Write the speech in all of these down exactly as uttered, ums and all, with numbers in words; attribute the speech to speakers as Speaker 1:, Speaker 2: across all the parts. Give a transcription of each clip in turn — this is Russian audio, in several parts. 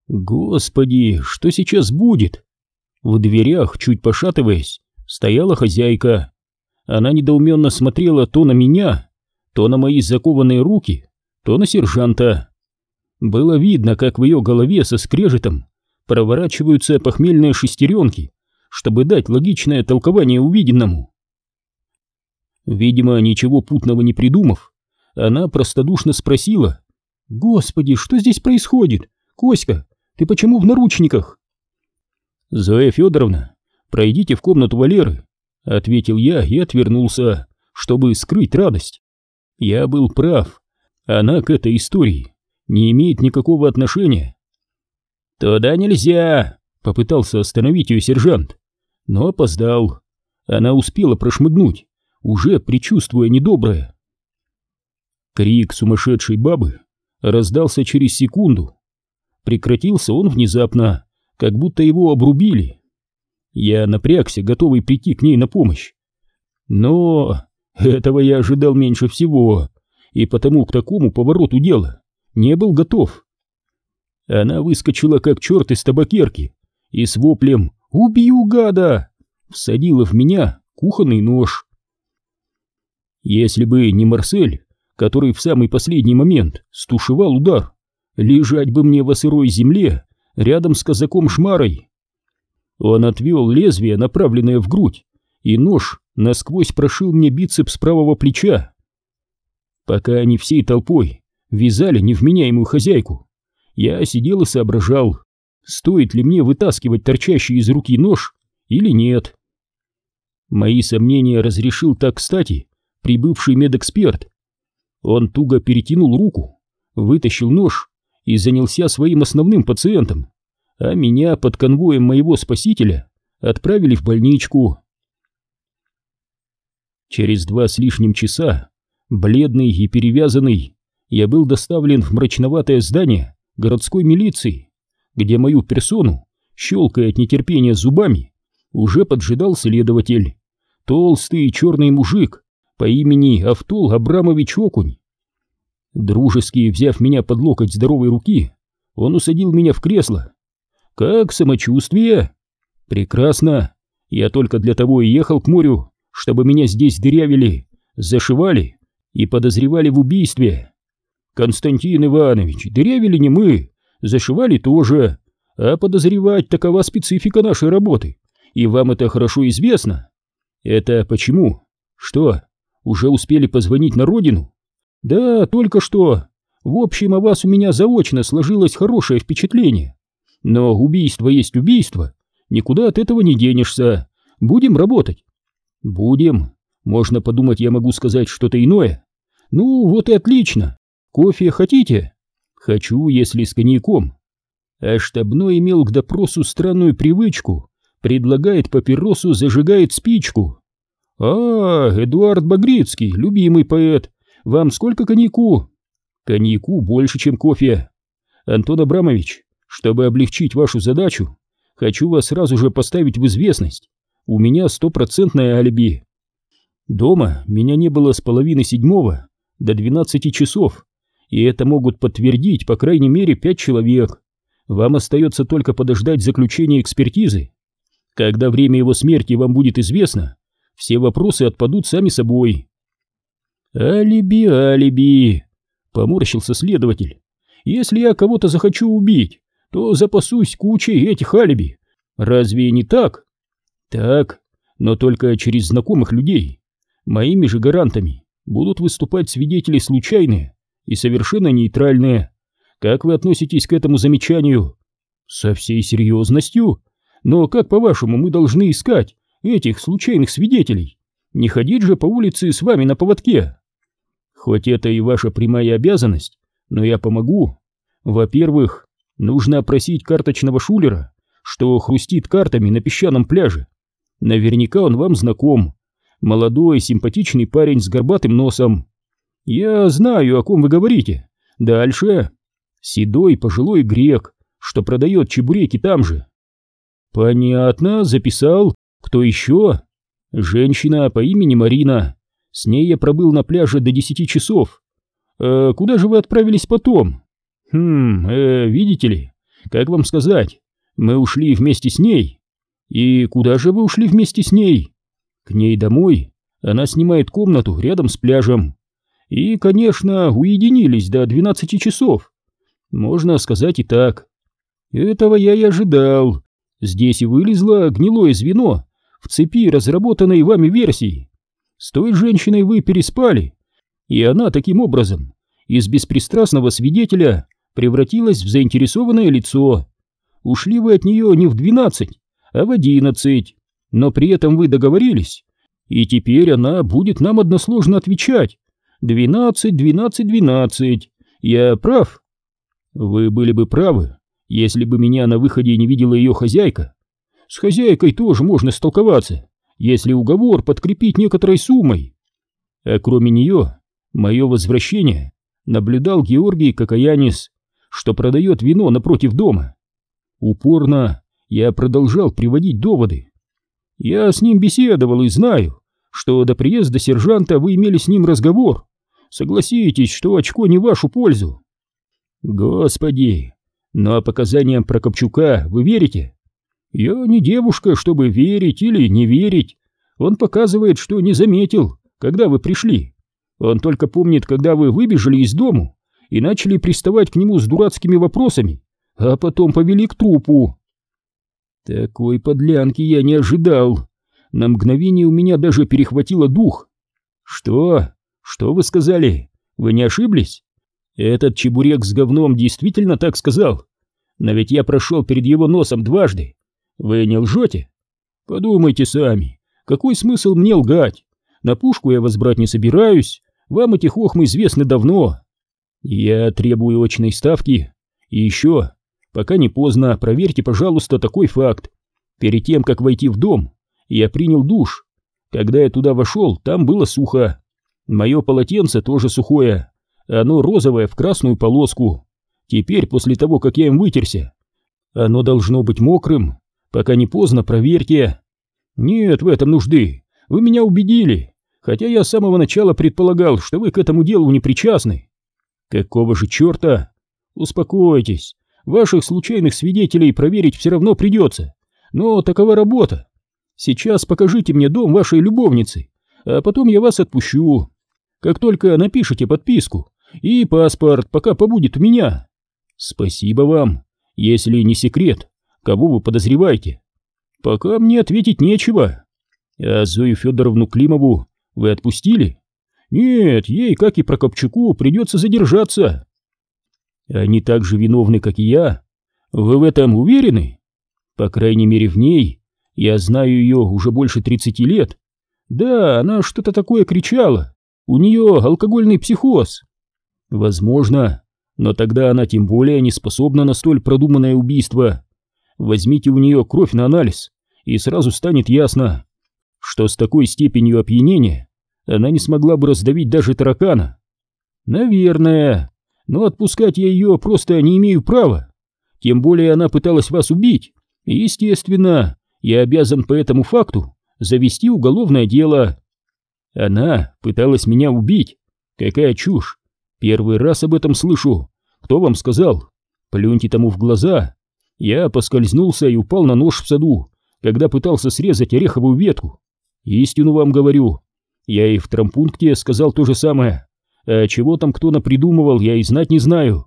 Speaker 1: Господи, что сейчас будет? В дверях, чуть пошатываясь, стояла хозяйка. Она недоуменно смотрела то на меня, то на мои закованные руки, то на сержанта. Было видно, как в ее голове со скрежетом проворачиваются похмельные шестеренки, чтобы дать логичное толкование увиденному. Видимо, ничего путного не придумав, она простодушно спросила: «Господи, что здесь происходит? Коська, ты почему в наручниках?» «Зоя Федоровна, пройдите в комнату Валеры», — ответил я и отвернулся, чтобы скрыть радость. Я был прав, она к этой истории не имеет никакого отношения. «Туда нельзя», — попытался остановить ее сержант, но опоздал. Она успела прошмыгнуть, уже предчувствуя недоброе. Крик сумасшедшей бабы раздался через секунду. Прекратился он внезапно, как будто его обрубили. Я напрягся, готовый прийти к ней на помощь. Но этого я ожидал меньше всего, и потому к такому повороту дела не был готов. Она выскочила как черт из табакерки и с воплем «Убью, гада!» всадила в меня кухонный нож. Если бы не Марсель, который в самый последний момент стушевал удар, лежать бы мне во сырой земле рядом с казаком Шмарой. Он отвел лезвие, направленное в грудь, и нож насквозь прошил мне бицепс правого плеча. Пока они всей толпой вязали невменяемую хозяйку, я сидел и соображал, стоит ли мне вытаскивать торчащий из руки нож или нет. Мои сомнения разрешил так кстати прибывший медэксперт. Он туго перетянул руку, вытащил нож и занялся своим основным пациентом, а меня под конвоем моего спасителя отправили в больничку. Через два с лишним часа, бледный и перевязанный, я был доставлен в мрачноватое здание городской милиции, где мою персону, щелкая от нетерпения зубами, уже поджидал следователь, толстый черный мужик по имени Автол Абрамович Окунь. Дружески взяв меня под локоть здоровой руки, он усадил меня в кресло. «Как самочувствие?» «Прекрасно. Я только для того и ехал к морю, чтобы меня здесь дырявили, зашивали и подозревали в убийстве». «Константин Иванович, дырявили не мы, зашивали тоже, а подозревать — такова специфика нашей работы, и вам это хорошо известно». «Это почему? Что, уже успели позвонить на родину?» «Да, только что. В общем, о вас у меня заочно сложилось хорошее впечатление. Но убийство есть убийство, никуда от этого не денешься. Будем работать?» «Будем. Можно подумать, я могу сказать что-то иное». «Ну, вот и отлично. Кофе хотите?» «Хочу, если с коньяком». А штабной имел к допросу странную привычку: предлагает папиросу, зажигает спичку. «А, Эдуард Багрицкий, любимый поэт. Вам сколько коньяку?» «Коньяку больше, чем кофе. Антон Абрамович, чтобы облегчить вашу задачу, хочу вас сразу же поставить в известность. У меня стопроцентное алиби. Дома меня не было с половины седьмого до двенадцати часов, и это могут подтвердить по крайней мере пять человек. Вам остается только подождать заключения экспертизы. Когда время его смерти вам будет известно, все вопросы отпадут сами собой». «Алиби, алиби», — поморщился следователь. «Если я кого-то захочу убить, то запасусь кучей этих алиби. Разве не так?» «Так, но только через знакомых людей. Моими же гарантами будут выступать свидетели случайные и совершенно нейтральные. Как вы относитесь к этому замечанию?» «Со всей серьезностью. Но как, по-вашему, мы должны искать этих случайных свидетелей? Не ходить же по улице с вами на поводке». «Хоть это и ваша прямая обязанность, но я помогу. Во-первых, нужно опросить карточного шулера, что хрустит картами на песчаном пляже. Наверняка он вам знаком. Молодой, симпатичный парень с горбатым носом. Я знаю, о ком вы говорите. Дальше. Седой пожилой грек, что продает чебуреки там же». «Понятно, записал. Кто еще?» «Женщина по имени Марина. С ней я пробыл на пляже до десяти часов. А куда же вы отправились потом?» «Хм, э, видите ли, как вам сказать, мы ушли вместе с ней. И куда же вы ушли вместе с ней? К ней домой. Она снимает комнату рядом с пляжем. И, конечно, уединились до двенадцати часов. Можно сказать и так. Этого я и ожидал. Здесь и вылезло гнилое звено в цепи разработанной вами версии. С той женщиной вы переспали, и она таким образом из беспристрастного свидетеля превратилась в заинтересованное лицо. Ушли вы от нее не в двенадцать, а в одиннадцать, но при этом вы договорились, и теперь она будет нам односложно отвечать. Двенадцать, двенадцать, двенадцать. Я прав? Вы были бы правы, если бы меня на выходе не видела ее хозяйка. С хозяйкой тоже можно столковаться, если уговор подкрепить некоторой суммой. А кроме нее, мое возвращение наблюдал Георгий Кокаянис, что продает вино напротив дома. Упорно я продолжал приводить доводы. Я с ним беседовал и знаю, что до приезда сержанта вы имели с ним разговор. Согласитесь, что очко не в вашу пользу. Господи, но а показаниям Прокопчука вы верите? Я не девушка, чтобы верить или не верить. Он показывает, что не заметил, когда вы пришли. Он только помнит, когда вы выбежали из дому и начали приставать к нему с дурацкими вопросами, а потом повели к трупу. Такой подлянки я не ожидал. На мгновение у меня даже перехватило дух. Что? Что вы сказали? Вы не ошиблись? Этот чебурек с говном действительно так сказал. Но ведь я прошел перед его носом дважды. Вы не лжете? Подумайте сами, какой смысл мне лгать? На пушку я вас брать не собираюсь, вам эти хохмы известны давно. Я требую очной ставки. И еще, пока не поздно, проверьте, пожалуйста, такой факт. Перед тем, как войти в дом, я принял душ. Когда я туда вошел, там было сухо. Мое полотенце тоже сухое, оно розовое в красную полоску. Теперь, после того, как я им вытерся, оно должно быть мокрым. Пока не поздно, проверьте. Нет в этом нужды, вы меня убедили, хотя я с самого начала предполагал, что вы к этому делу не причастны. Какого же черта? Успокойтесь, ваших случайных свидетелей проверить все равно придется, но такова работа. Сейчас покажите мне дом вашей любовницы, а потом я вас отпущу. Как только напишите подписку, и паспорт пока побудет у меня. Спасибо вам. Если не секрет, кого вы подозреваете? Пока мне ответить нечего. А Зою Федоровну Климову вы отпустили? Нет, ей, как и Прокопчуку, придется задержаться. Они так же виновны, как и я. Вы в этом уверены? По крайней мере, в ней. Я знаю ее уже больше тридцати лет. Да, она что-то такое кричала. У нее алкогольный психоз. Возможно, но тогда она тем более не способна на столь продуманное убийство. Возьмите у нее кровь на анализ, и сразу станет ясно, что с такой степенью опьянения она не смогла бы раздавить даже таракана. Наверное, но отпускать я ее просто не имею права. Тем более она пыталась вас убить, и, естественно, я обязан по этому факту завести уголовное дело. Она пыталась меня убить. Какая чушь! Первый раз об этом слышу. Кто вам сказал? Плюньте тому в глаза. Я поскользнулся и упал на нож в саду, когда пытался срезать ореховую ветку. Истину вам говорю. Я и в травмпункте сказал то же самое. А чего там кто напридумывал, я и знать не знаю.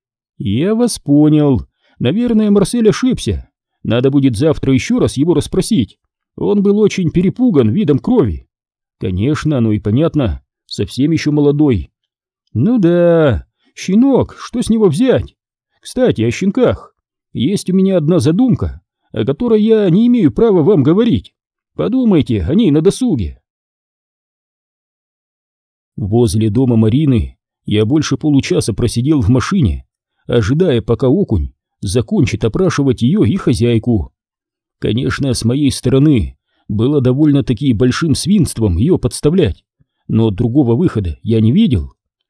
Speaker 1: Я вас понял. Наверное, Марсель ошибся. Надо будет завтра еще раз его расспросить. Он был очень перепуган видом крови. Конечно, ну и понятно, совсем еще молодой. Ну да, щенок, что с него взять? Кстати, о щенках. Есть у меня одна задумка, о которой я не имею права вам говорить. Подумайте о ней на досуге. Возле дома Марины я больше получаса просидел в машине, ожидая, пока окунь закончит опрашивать ее и хозяйку. Конечно, с моей стороны было довольно-таки большим свинством ее подставлять, но другого выхода я не видел.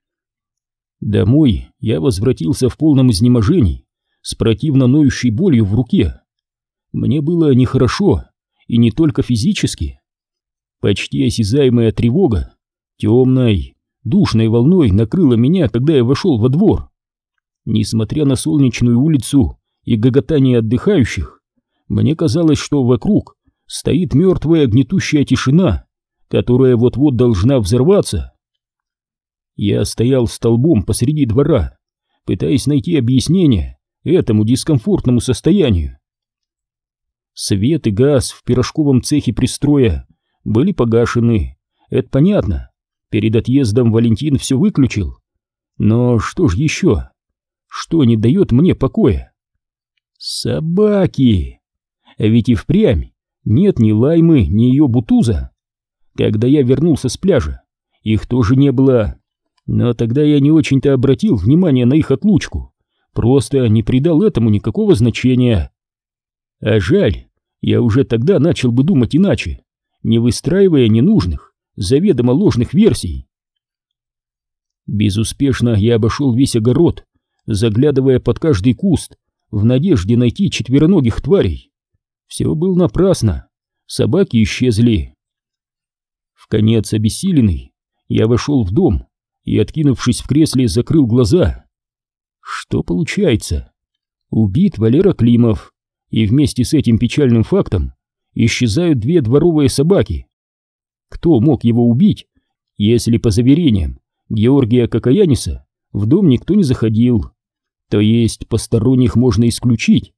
Speaker 1: Домой я возвратился в полном изнеможении, с противно ноющей болью в руке. Мне было нехорошо, и не только физически. Почти осязаемая тревога темной, душной волной накрыла меня, когда я вошел во двор. Несмотря на солнечную улицу и гоготание отдыхающих, мне казалось, что вокруг стоит мертвая гнетущая тишина, которая вот-вот должна взорваться. Я стоял столбом посреди двора, пытаясь найти объяснение этому дискомфортному состоянию. Свет и газ в пирожковом цехе пристроя были погашены, это понятно. Перед отъездом Валентин все выключил. Но что ж еще? Что не дает мне покоя? Собаки! А ведь и впрямь нет ни Лаймы, ни ее Бутуза. Когда я вернулся с пляжа, их тоже не было. Но тогда я не очень-то обратил внимание на их отлучку, просто не придал этому никакого значения. А жаль, я уже тогда начал бы думать иначе, не выстраивая ненужных, заведомо ложных версий. Безуспешно я обошел весь огород, заглядывая под каждый куст, в надежде найти четвероногих тварей. Все было напрасно, собаки исчезли. Вконец обессиленный, я вошел в дом и, откинувшись в кресле, закрыл глаза. Что получается? Убит Валера Климов, и вместе с этим печальным фактом исчезают две дворовые собаки. Кто мог его убить, если, по заверениям Георгия Кокаяниса, в дом никто не заходил? То есть посторонних можно исключить?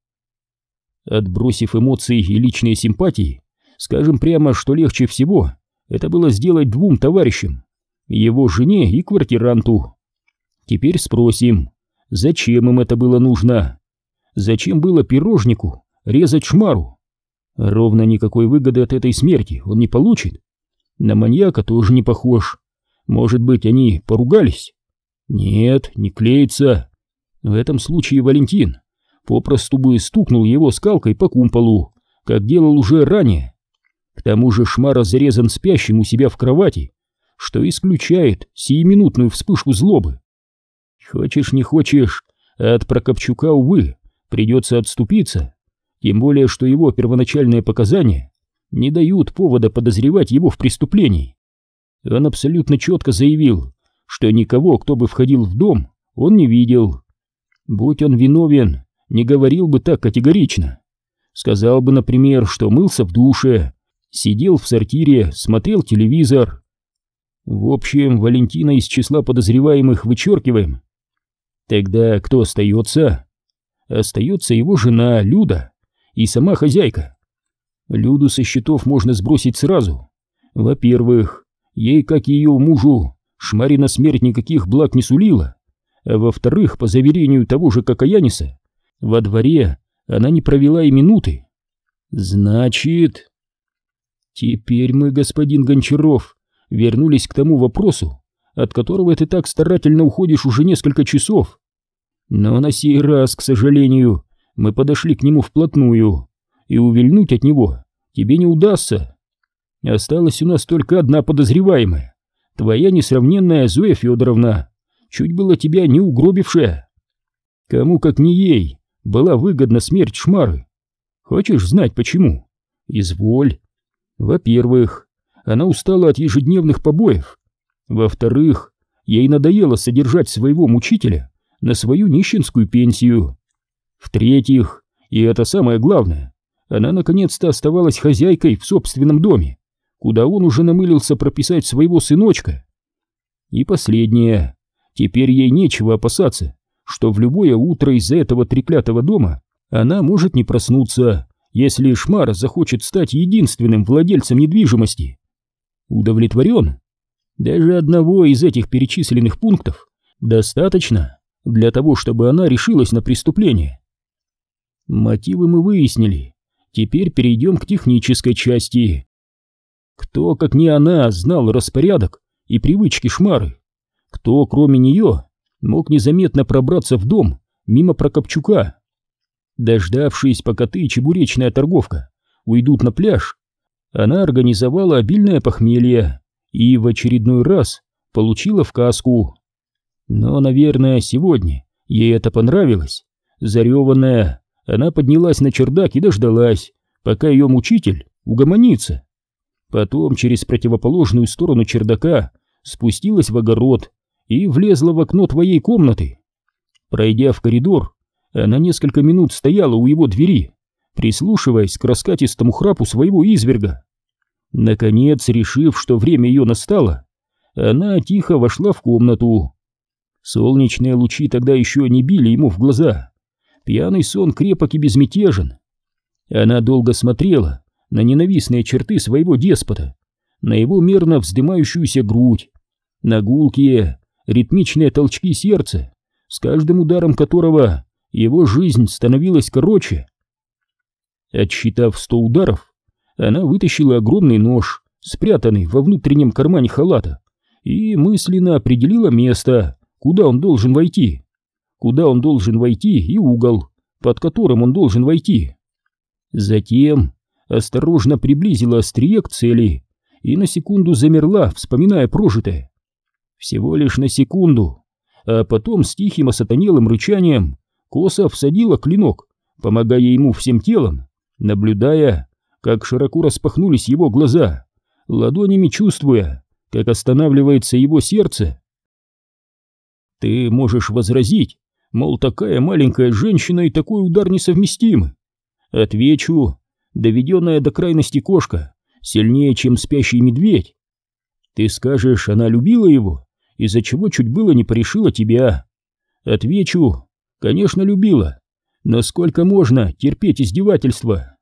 Speaker 1: Отбросив эмоции и личные симпатии, скажем прямо, что легче всего это было сделать двум товарищам, его жене и квартиранту. Теперь спросим, зачем им это было нужно? Зачем было пирожнику резать шмару? Ровно никакой выгоды от этой смерти он не получит. На маньяка тоже не похож. Может быть, они поругались? Нет, не клеится. В этом случае Валентин попросту бы стукнул его скалкой по кумполу, как делал уже ранее. К тому же шмара зарезан спящим у себя в кровати, что исключает сиюминутную вспышку злобы. Хочешь не хочешь, от Прокопчука, увы, придется отступиться, тем более что его первоначальные показания не дают повода подозревать его в преступлении. Он абсолютно четко заявил, что никого, кто бы входил в дом, он не видел. Будь он виновен, не говорил бы так категорично. Сказал бы, например, что мылся в душе, сидел в сортире, смотрел телевизор. В общем, Валентина из числа подозреваемых вычеркиваем. Тогда кто остается? Остается его жена Люда и сама хозяйка. Люду со счетов можно сбросить сразу. Во-первых, ей, как и ее мужу, шмарина смерть никаких благ не сулила. А во-вторых, по заверению того же Кокаяниса, во дворе она не провела и минуты. Значит... Теперь мы, господин Гончаров, вернулись к тому вопросу, от которого ты так старательно уходишь уже несколько часов. Но на сей раз, к сожалению, мы подошли к нему вплотную, и увильнуть от него тебе не удастся. Осталась у нас только одна подозреваемая, твоя несравненная Зоя Федоровна, чуть было тебя не угробившая. Кому, как не ей, была выгодна смерть Шмары. Хочешь знать почему? Изволь. Во-первых, она устала от ежедневных побоев. Во-вторых, ей надоело содержать своего мучителя на свою нищенскую пенсию. В-третьих, и это самое главное, она наконец-то оставалась хозяйкой в собственном доме, куда он уже намылился прописать своего сыночка. И последнее, теперь ей нечего опасаться, что в любое утро из-за этого треклятого дома она может не проснуться, если Шмара захочет стать единственным владельцем недвижимости. Удовлетворен? Даже одного из этих перечисленных пунктов достаточно для того, чтобы она решилась на преступление. Мотивы мы выяснили. Теперь перейдем к технической части. Кто, как не она, знал распорядок и привычки Шмары? Кто, кроме нее, мог незаметно пробраться в дом мимо Прокопчука? Дождавшись, пока ты, чебуречная торговка, уйдут на пляж, она организовала обильное похмелье и в очередной раз получила в каску. Но, наверное, сегодня ей это понравилось. Зареванная, она поднялась на чердак и дождалась, пока ее мучитель угомонится. Потом через противоположную сторону чердака спустилась в огород и влезла в окно твоей комнаты. Пройдя в коридор, Она несколько минут стояла у его двери, прислушиваясь к раскатистому храпу своего изверга. Наконец, решив, что время ее настало, она тихо вошла в комнату. Солнечные лучи тогда еще не били ему в глаза. Пьяный сон крепок и безмятежен. Она долго смотрела на ненавистные черты своего деспота, на его мерно вздымающуюся грудь, на гулкие, ритмичные толчки сердца, с каждым ударом которого его жизнь становилась короче. Отсчитав сто ударов, она вытащила огромный нож, спрятанный во внутреннем кармане халата, и мысленно определила место, куда он должен войти, куда он должен войти и угол, под которым он должен войти. Затем осторожно приблизила острие к цели и на секунду замерла, вспоминая прожитое. Всего лишь на секунду, а потом с тихим осатанелым рычанием косо всадила клинок, помогая ему всем телом, наблюдая, как широко распахнулись его глаза, ладонями чувствуя, как останавливается его сердце. Ты можешь возразить, мол, такая маленькая женщина и такой удар несовместимы. Отвечу, доведенная до крайности кошка сильнее, чем спящий медведь. Ты скажешь, она любила его, из-за чего чуть было не порешила тебя. Отвечу, конечно, любила, но сколько можно терпеть издевательства?